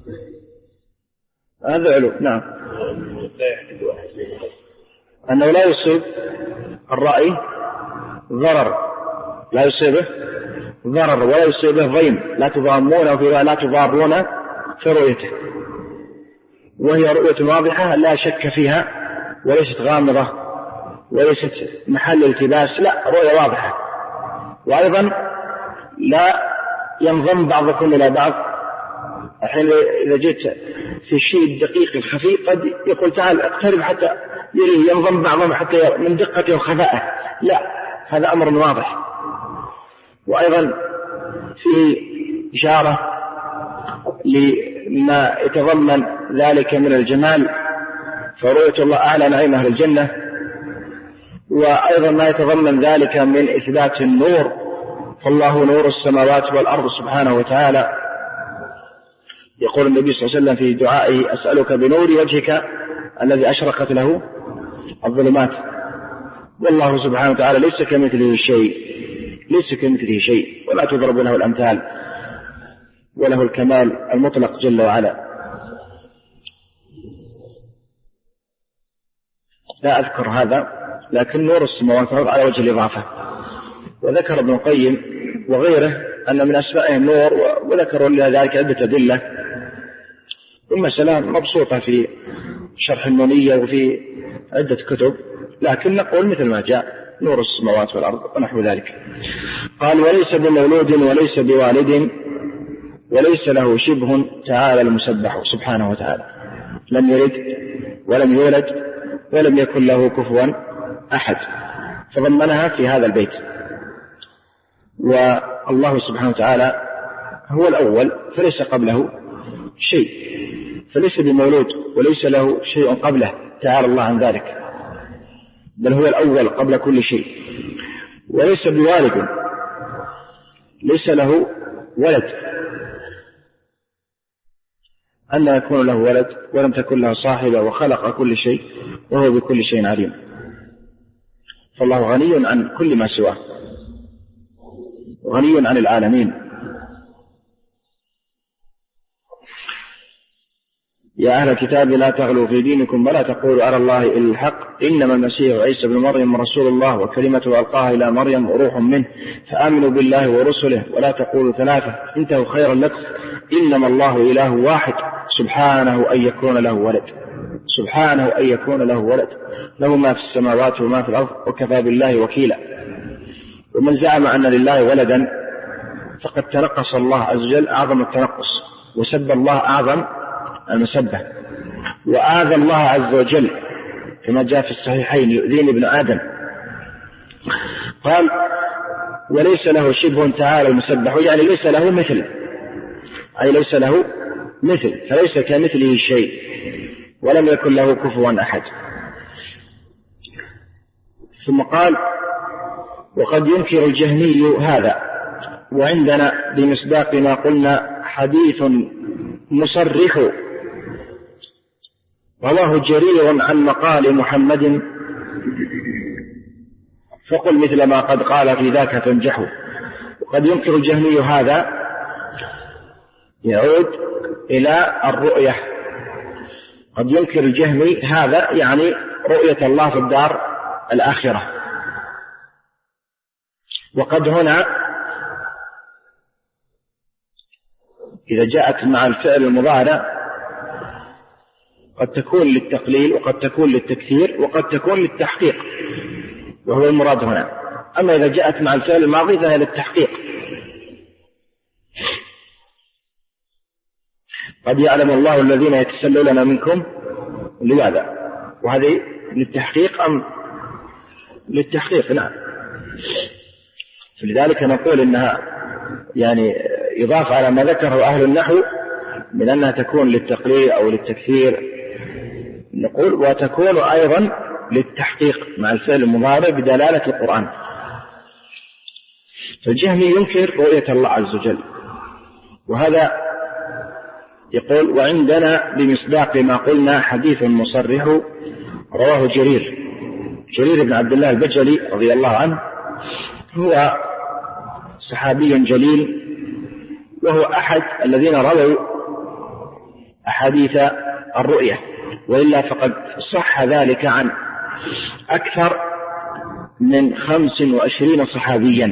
هذا علو. نعم، أنه لا يصيب الرأي ضرر، لا يصيبه ضرر ولا يصيبه ضيم، لا تضامون وفي لا تضارون في رؤيته، وهي رؤية واضحة لا شك فيها وليست غامضة وليست محل التباس، لا، رؤية واضحة. وأيضا لا ينضم بعضكم إلى بعض. الحين إذا جئت في الشيء الدقيق الخفي قد يقول تعال اقترب حتى يريه، ينضم بعضهم حتى من دقته وخفائه، لا، هذا أمر واضح. وأيضا فيه إشارة لما يتضمن ذلك من الجمال، فرؤية الله أعلى نعيم أهل الجنة. وأيضا ما يتضمن ذلك من إثبات النور، فالله نور السماوات والأرض سبحانه وتعالى. يقول النبي صلى الله عليه وسلم في دعائه أسألك بنور وجهك الذي أشرقت له الظلمات. والله سبحانه وتعالى ليس كمثله شيء، ليس كمثله شيء ولا تضرب له الأمثال، وله الكمال المطلق جل وعلا. لا أذكر هذا، لكن نور السماوات والأرض على وجه الإضافة. وذكر ابن القيم وغيره أن من أسمائه النور، وذكروا لذلك عدة أدلة، والمسألة مبسوطة في شرح النونية وفي عدة كتب، لكن نقول مثل ما جاء نور السماوات والأرض ونحو ذلك. قال وليس بمولود وليس بوالد وليس له شبه تعالى المسبح سبحانه وتعالى، لم يلد ولم يولد ولم يكن له كفوا أحد، فضمنها في هذا البيت. والله سبحانه وتعالى هو الأول فليس قبله شيء، فليس بمولود وليس له شيء قبله تعالى الله عن ذلك، بل هو الأول قبل كل شيء. وليس بوالد، ليس له ولد، أن يكون له ولد ولم تكن له صاحبة، وخلق كل شيء وهو بكل شيء عليم. فالله غني عن كل ما سواه، غني عن العالمين. يا أهل الكتاب لا تغلوا في دينكم ولا تقولوا على الله إلا الحق، إنما المسيح عيسى بن مريم رسول الله وكلمته ألقاها إلى مريم وروح منه، فآمنوا بالله ورسله ولا تقولوا ثلاثة انتهوا خيرا لكم، إنما الله إله واحد سبحانه أن يكون له ولد. سبحانه أن يكون له ولد، له ما في السماوات وما في الأرض وكفى بالله وكيلا. ومن زعم أن لله ولدا فقد تنقص الله عز وجل أعظم التنقص، وسب الله أعظم المسبة، وآذى الله عز وجل كما جاء في الصحيحين: يؤذيني ابن آدم. قال: وليس له شبه تعالى المسبح، يعني ليس له مثل، أي ليس له مثل، فليس كمثله شيء ولم يكن له كفوا أحد. ثم قال: وقد ينكر الجهمي هذا، وعندنا بمصداق ما قلنا حديث مصرح رواه جرير عن مقال محمد، فقل مثل ما قد قال في ذاك تنجح. وقد ينكر الجهمي هذا يعود إلى الرؤية. قد ينكر الجهمي هذا يعني رؤية الله في الدار الآخرة. وقد هنا إذا جاءت مع الفعل المضارع قد تكون للتقليل وقد تكون للتكثير وقد تكون للتحقيق، وهو المراد هنا. أما إذا جاءت مع الفعل الماضي فهي للتحقيق. قد يعلم الله الذين يتسللون منكم لماذا، وهذه للتحقيق أم للتحقيق؟ نعم. فلذلك نقول إنها يعني يضاف على ما ذكره أهل النحو من أنها تكون للتقليل أو للتكثير، نقول وتكون أيضا للتحقيق مع الفعل المضارع بدلالة القرآن. فالجهمي ينكر رؤية الله عز وجل، وهذا يقول: وعندنا بمصداق ما قلنا حديث مصرح رواه جرير. جرير بن عبد الله البجلي رضي الله عنه هو صحابي جليل، وهو أحد الذين رووا أحاديث الرؤية، وإلا فقد صح ذلك عن أكثر من خمس وعشرين صحابيا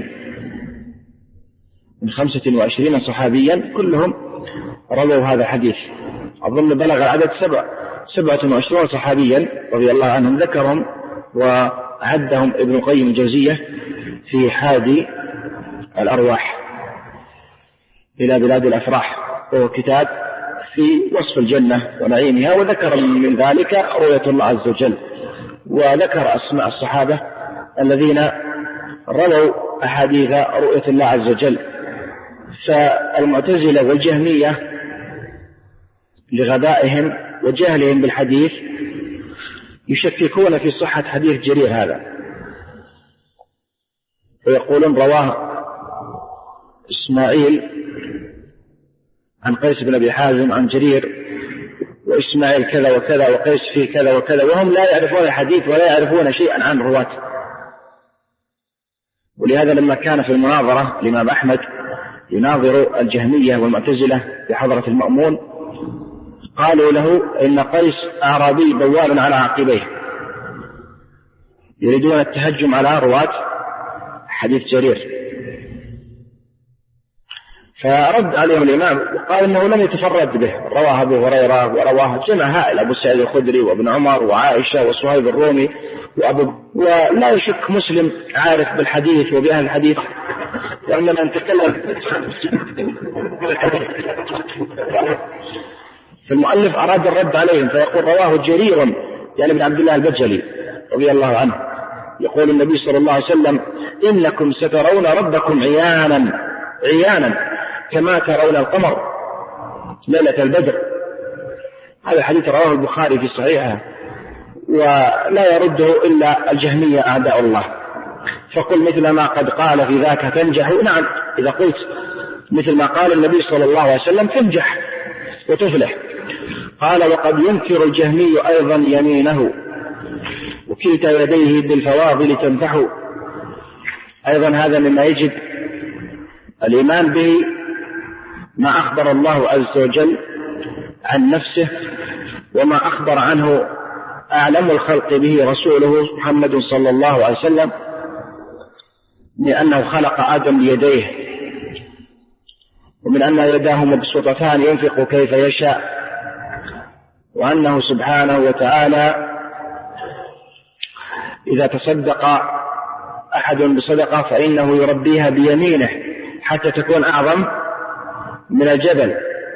من خمسة وعشرين صحابيا كلهم رووا هذا الحديث. أظن بلغ العدد سبع سبعة وعشرين صحابيا رضي الله عنهم، ذكرهم وعدهم ابن القيم الجوزية في حادي الأرواح إلى بلاد الأفراح، وهو كتاب في وصف الجنة ونعيمها، وذكر من ذلك رؤية الله عز وجل، وذكر أسماء الصحابة الذين رووا أحاديث رؤية الله عز وجل. فالمعتزلة والجهمية لغبائهم وجهلهم بالحديث يشككون في صحة حديث جرير هذا، ويقولون رواه إسماعيل عن قيس بن أبي حازم عن جرير، وإسماعيل كذا وكذا وقيس فيه كذا وكذا، وهم لا يعرفون الحديث ولا يعرفون شيئا عن رواته. ولهذا لما كان في المناظرة الإمام أحمد يناظر الجهمية والمعتزلة بحضرة المأمون، قالوا له: إن قيس أعرابي بوال على عقبيه، يريدون التهجم على رواة حديث جرير. فرد عليهم الإمام وقال إنه لم يتفرد به، رواه أبو هريرة ورواه جمع هائل، أبو سعيد الخدري وابن عمر وعائشة وصهيب الرومي وأبو، ولا يشك مسلم عارف بالحديث وبأهل الحديث. وعندما نتكلم فالمؤلف أراد الرد عليهم فيقول: رواه جرير يعني ابن عبد الله البجلي رضي الله عنه، يقول النبي صلى الله عليه وسلم: إنكم سترون ربكم عيانا عيانا كما ترون القمر ليلة البدر. هذا الحديث رواه البخاري في صحيحه، ولا يرده إلا الجهمية أعداء الله. فقل مثل ما قد قال في ذاك تنجح. نعم، إذا قلت مثل ما قال النبي صلى الله عليه وسلم تنجح وتفلح. قال: وقد ينكر الجهمي أيضا يمينه وكلتا يديه بالفواضل تنفح. أيضا هذا مما يجب الإيمان به ما أخبر الله عز وجل عن نفسه وما أخبر عنه أعلم الخلق به رسوله محمد صلى الله عليه وسلم، لأنه خلق آدم بيديه، ومن أن يداه مبسوطتان ينفق كيف يشاء، وأنه سبحانه وتعالى إذا تصدق أحد بصدقة فإنه يربيها بيمينه حتى تكون أعظم من الجبل.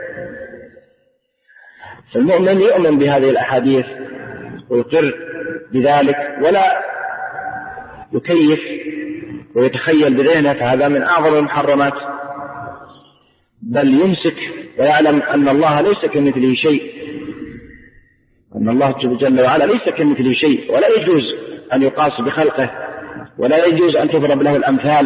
فالمؤمن يؤمن بهذه الأحاديث ويقر بذلك ولا يكيف ويتخيل بذهنه، فهذا من أعظم المحرمات، بل يمسك ويعلم أن الله ليس كمثله شيء، أن الله جل وعلا ليس كمثله شيء، ولا يجوز أن يقاس بخلقه، ولا يجوز أن تضرب له الأمثال،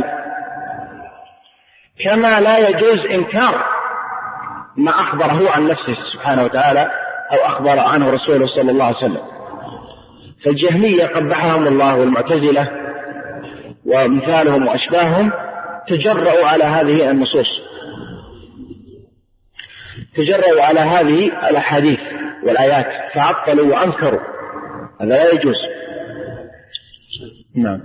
كما لا يجوز إنكار ما أخبره عن نفسه سبحانه وتعالى أو أخبر عنه رسوله صلى الله عليه وسلم. فالجهمية قبحهم الله والمعتزلة ومثالهم وأشباههم تجرؤوا على هذه النصوص، تجرؤوا على هذه الأحاديث والآيات فعطلوا وأنكروا، هذا لا يجوز. نعم.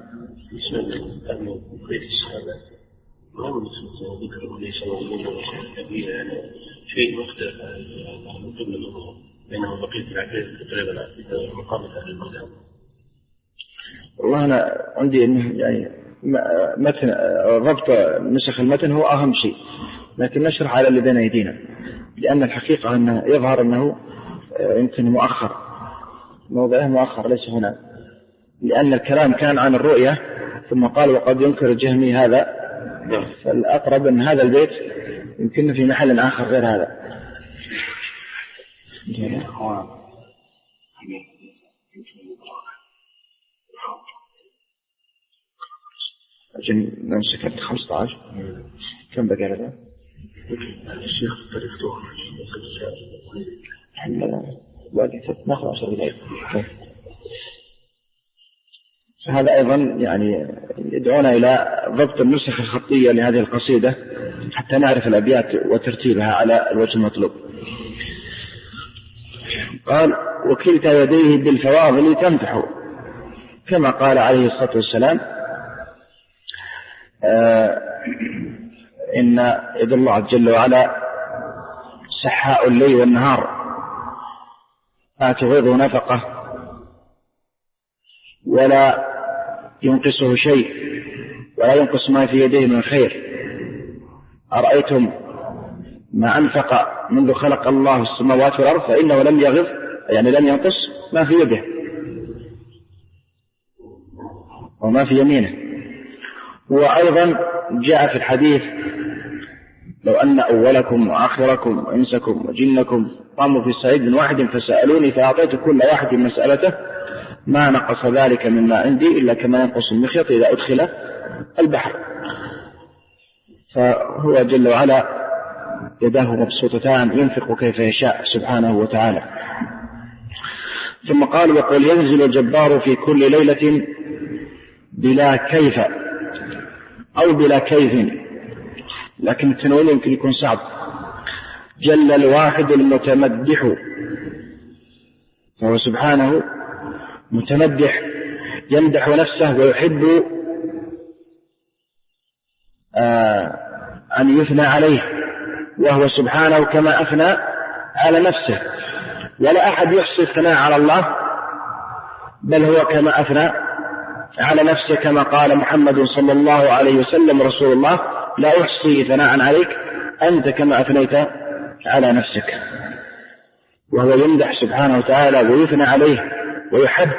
ما هو ذكر ليس موجودا كبيرة يعني شيء مختلف عن قبل النظر بينه بقية العقيدة تقريبا مقام أهل المذهب. والله أنا عندي إنه يعني متن ضبط نسخ المتن هو أهم شيء، لكن نشرح على اللي بين أيدينا، لأن الحقيقة أنه يظهر أنه يمكن مؤخر، موضعه مؤخر ليس هنا، لأن الكلام كان عن الرؤية ثم قال وقد ينكر الجهمي هذا، فالأقرب أن هذا البيت يمكن في محل آخر غير هذا. أجل نمسك خمسة عشر كم بقى هذا؟ الشيخ الطريق توقف لا باقي ناخذ عشر دقائق. هذا أيضا يعني يدعونا إلى ضبط النسخ الخطية لهذه القصيدة حتى نعرف الأبيات وترتيبها على الوجه المطلوب. قال وكلتا يديه بالفواضل تمدح، كما قال عليه الصلاة والسلام آه إن يد الله جل وعلا سحاء الليل والنهار آتغيظ نفقه ولا ينقصه شيء ولا ينقص ما في يديه من خير. أرأيتم ما أنفق منذ خلق الله السماوات والأرض فإنه لم يغض، يعني لم ينقص ما في يده وما في يمينه. وأيضا جاء في الحديث لو أن أولكم وآخركم وإنسكم وجنكم قاموا في صعيد واحد فسألوني فأعطيت كل واحد مسألته ما نقص ذلك مما عندي إلا كما ينقص المخيط إذا أدخل البحر. فهو جل وعلا يداه مبسوطتان ينفق كيف يشاء سبحانه وتعالى. ثم قال وقل ينزل الجبار في كل ليلة بلا كيف أو بلا كيف، لكن التنوين يمكن يكون صعب. جل الواحد المتمدح، فهو سبحانه متمدح يمدح نفسه ويحب آه أن يثنى عليه، وهو سبحانه كما أثنى على نفسه، ولا أحد يحصي الثناء على الله بل هو كما أثنى على نفسه، كما قال محمد صلى الله عليه وسلم رسول الله لا أحصي ثناء عليك أنت كما أثنيت على نفسك. وهو يمدح سبحانه وتعالى ويثنى عليه ويحب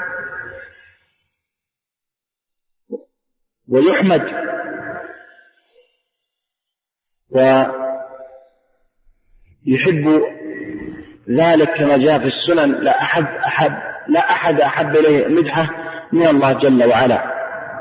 ويحمد، ويحب ذلك كما جاء في السنن لا أحد أحد لا أحد أحب إليه مدحه من الله جل وعلا.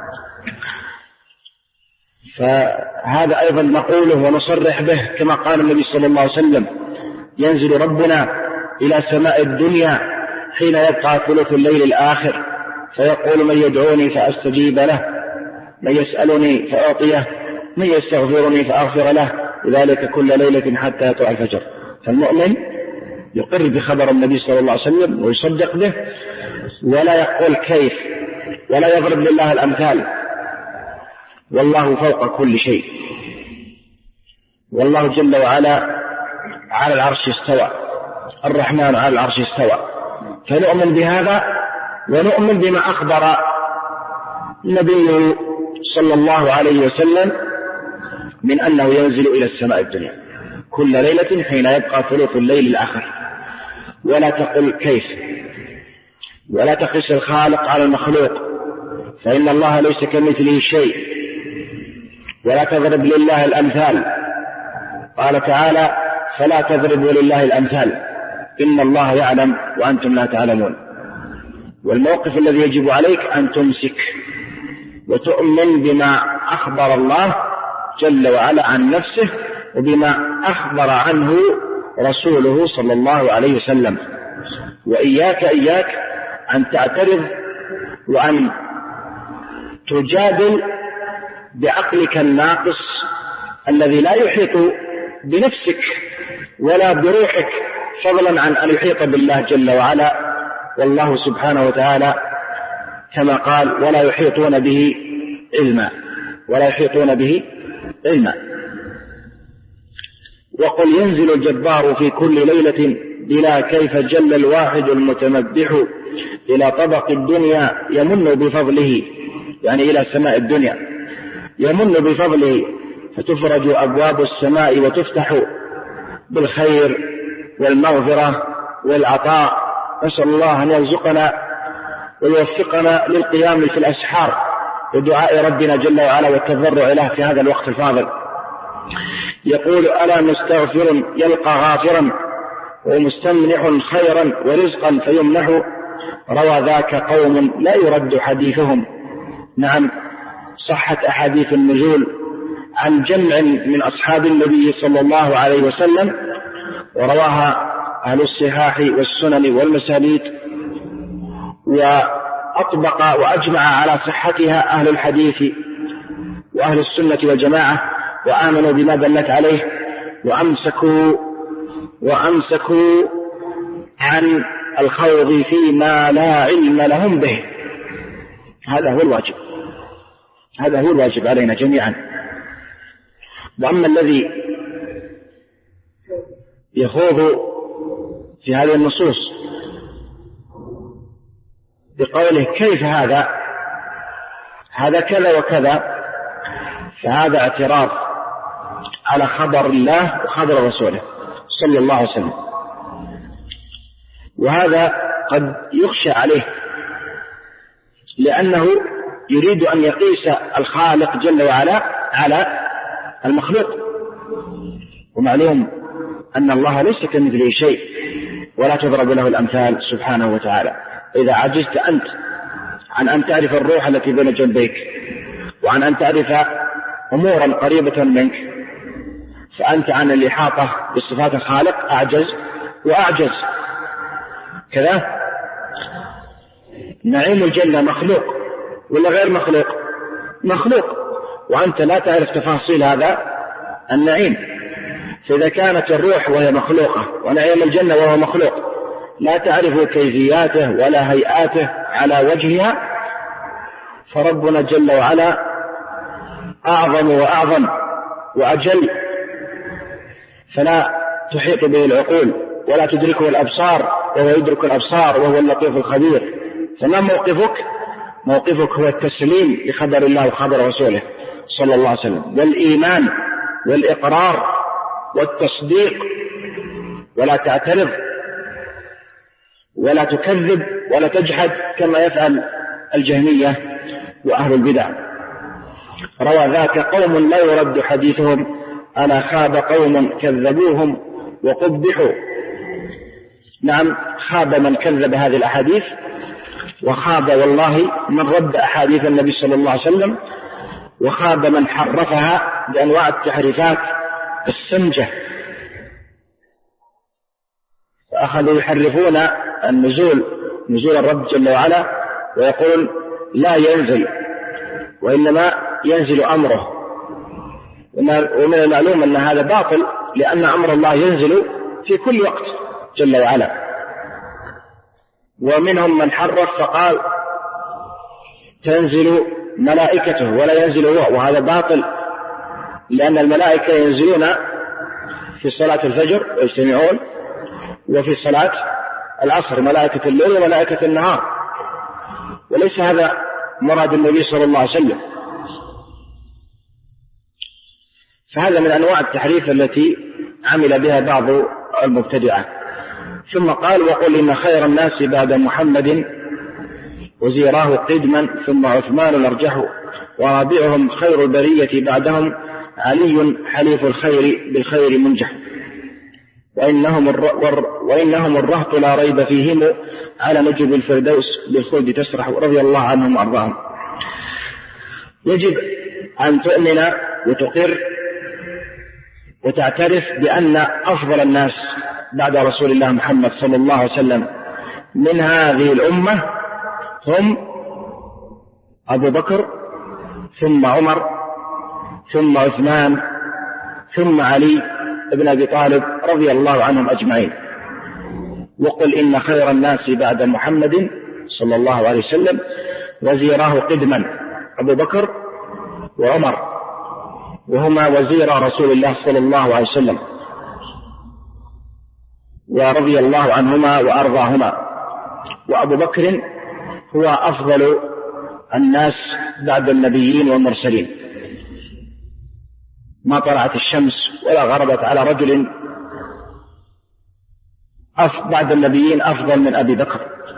فهذا أيضا نقوله ونصرح به كما قال النبي صلى الله عليه وسلم ينزل ربنا إلى سماء الدنيا حين يبقى ثلث الليل الآخر فيقول من يدعوني فأستجيب له، من يسألني فأعطيه، من يستغفرني فأغفر له، وذلك كل ليلة حتى يطلع الفجر. فالمؤمن يقر بخبر النبي صلى الله عليه وسلم ويصدق به ولا يقول كيف ولا يضرب لله الأمثال، والله فوق كل شيء. والله جل وعلا على العرش استوى الرحمن على العرش استوى، فنؤمن بهذا ونؤمن بما أخبر النبي صلى الله عليه وسلم من أنه ينزل إلى السماء الدنيا كل ليلة حين يبقى ثلث الليل الآخر. ولا تقل كيف، ولا تقس الخالق على المخلوق، فإن الله ليس كمثله شيء. ولا تضرب لله الأمثال، قال تعالى فلا تضربوا لله الأمثال إن الله يعلم وأنتم لا تعلمون. والموقف الذي يجب عليك أن تمسك وتؤمن بما أخبر الله جل وعلا عن نفسه وبما أخبر عنه رسوله صلى الله عليه وسلم. وإياك إياك أن تعترض وأن تجادل بعقلك الناقص الذي لا يحيط بنفسك ولا بروحك، فضلا عن أن يحيط بالله جل وعلا. والله سبحانه وتعالى كما قال ولا يحيطون به علما، ولا يحيطون به علما. وقل ينزل الجبار في كل ليلة بلا كيف جل الواحد المتمدح إلى طبق الدنيا يمن بفضله، يعني إلى سماء الدنيا يمن بفضله، فتفرج أبواب السماء وتفتح بالخير والمغفرة والعطاء. نسأل الله أن يرزقنا ويوفقنا للقيام في الأسحار ودعاء ربنا جل وعلا والتضرع له في هذا الوقت الفاضل. يقول ألا مستغفر يلقى غافرا ومستمنح خيرا ورزقا فيمنح، روى ذاك قوم لا يرد حديثهم. نعم، صحت أحاديث النزول عن جمع من أصحاب النبي صلى الله عليه وسلم، ورواها أهل الصحاح والسنن والمسانيد، وأطبق وأجمع على صحتها أهل الحديث وأهل السنة والجماعة، وآمنوا بما دلت عليه، وأمسكوا وأمسكوا عن الخوض فيما لا علم لهم به. هذا هو الواجب، هذا هو الواجب علينا جميعا. وأما الذي يخوض في هذه النصوص بقوله كيف هذا هذا كذا وكذا، فهذا اعتراض على خبر الله وخبر رسوله صلى الله عليه وسلم، وهذا قد يخشى عليه لأنه يريد أن يقيس الخالق جل وعلا على المخلوق. ومعلوم أن الله ليس كمثله شيء ولا تضرب له الأمثال سبحانه وتعالى. إذا عجزت أنت عن أن تعرف الروح التي بين جنبيك وعن أن تعرف أمورا قريبة منك، فأنت عن الإحاطة بصفات الخالق أعجز وأعجز. كذا نعيم الجنة مخلوق ولا غير مخلوق؟ مخلوق، وأنت لا تعرف تفاصيل هذا النعيم. فإذا كانت الروح وهي مخلوقة ونعيم الجنة وهو مخلوق لا تعرف كيفياته ولا هيئاته على وجهها، فربنا جل وعلا أعظم وأعظم وأجل، فلا تحيط به العقول ولا تدركه الأبصار وهو يدرك الأبصار وهو اللطيف الخبير. فما موقفك؟ موقفك هو التسليم لخبر الله وخبر رسوله صلى الله عليه وسلم، والإيمان والإقرار والتصديق، ولا تعترض ولا تكذب ولا تجحد كما يفعل الجهمية وأهل البدع. روى ذاك قوم لا يرد حديثهم ألا خاب قوم كذبوهم وقبحوا. نعم، خاب من كذب هذه الأحاديث، وخاب والله من رد أحاديث النبي صلى الله عليه وسلم، وخاب من حرفها بأنواع التحريفات السمجة. فأخذوا يحرفون النزول نزول الرب جل وعلا ويقول لا ينزل، وإنما ينزل أمره. ومن المعلوم أن هذا باطل، لأن أمر الله ينزل في كل وقت جل وعلا. ومنهم من حرف فقال تنزل ملائكته ولا ينزل هو، وهذا باطل، لأن الملائكة ينزلون في صلاة الفجر ويجتمعون وفي صلاة العصر ملائكة الليل وملائكة النهار، وليس هذا مراد النبي صلى الله عليه وسلم. فهذا من أنواع التحريف التي عمل بها بعض المبتدعة. ثم قال: وقل إن خير الناس بعد محمد وزيراه قدما ثم عثمان الأرجح ورابعهم خير البرية بعدهم علي حليف الخير بالخير منجح وإنهم, الر... وإنهم الرهط لا ريب فيهم على نجب الفردوس بالخلد تسرح رضي الله عنهم وأرضاهم. يجب أن تؤمن وتقر وتعترف بأن أفضل الناس بعد رسول الله محمد صلى الله عليه وسلم من هذه الأمة هم أبو بكر ثم عمر ثم عثمان ثم علي بن أبي طالب رضي الله عنهم أجمعين. وقل إن خير الناس بعد محمد صلى الله عليه وسلم وزيراه قدما أبو بكر وعمر، وهما وزير رسول الله صلى الله عليه وسلم ورضي الله عنهما وأرضاهما. وأبو بكر هو أفضل الناس بعد النبيين والمرسلين، ما طلعت الشمس ولا غربت على رجل بعد النبيين أفضل من أبي بكر.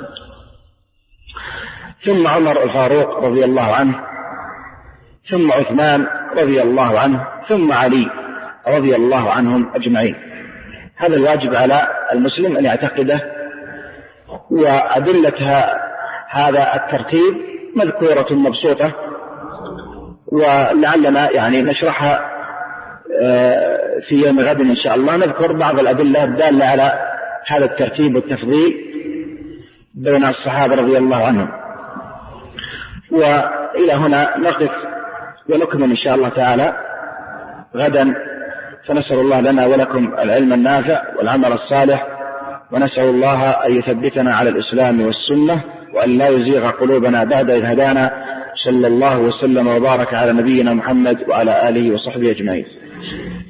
ثم عمر الفاروق رضي الله عنه، ثم عثمان رضي الله عنه، ثم علي رضي الله عنهم أجمعين. هذا الواجب على المسلم أن يعتقده. وأدلتها هذا الترتيب مذكورة مبسوطة، ولعلنا يعني نشرحها في يوم غد إن شاء الله. نذكر بعض الأدلة الدالة على هذا الترتيب والتفضيل بين الصحابة رضي الله عنهم. وإلى هنا نقف ونكمل إن شاء الله تعالى غدا، فنسأل الله لنا ولكم العلم النافع والعمل الصالح، ونسأل الله أن يثبتنا على الإسلام والسنة وأن لا يزيغ قلوبنا بعد إذ هدانا. صلى الله وسلم وبارك على نبينا محمد وعلى آله وصحبه أجمعين.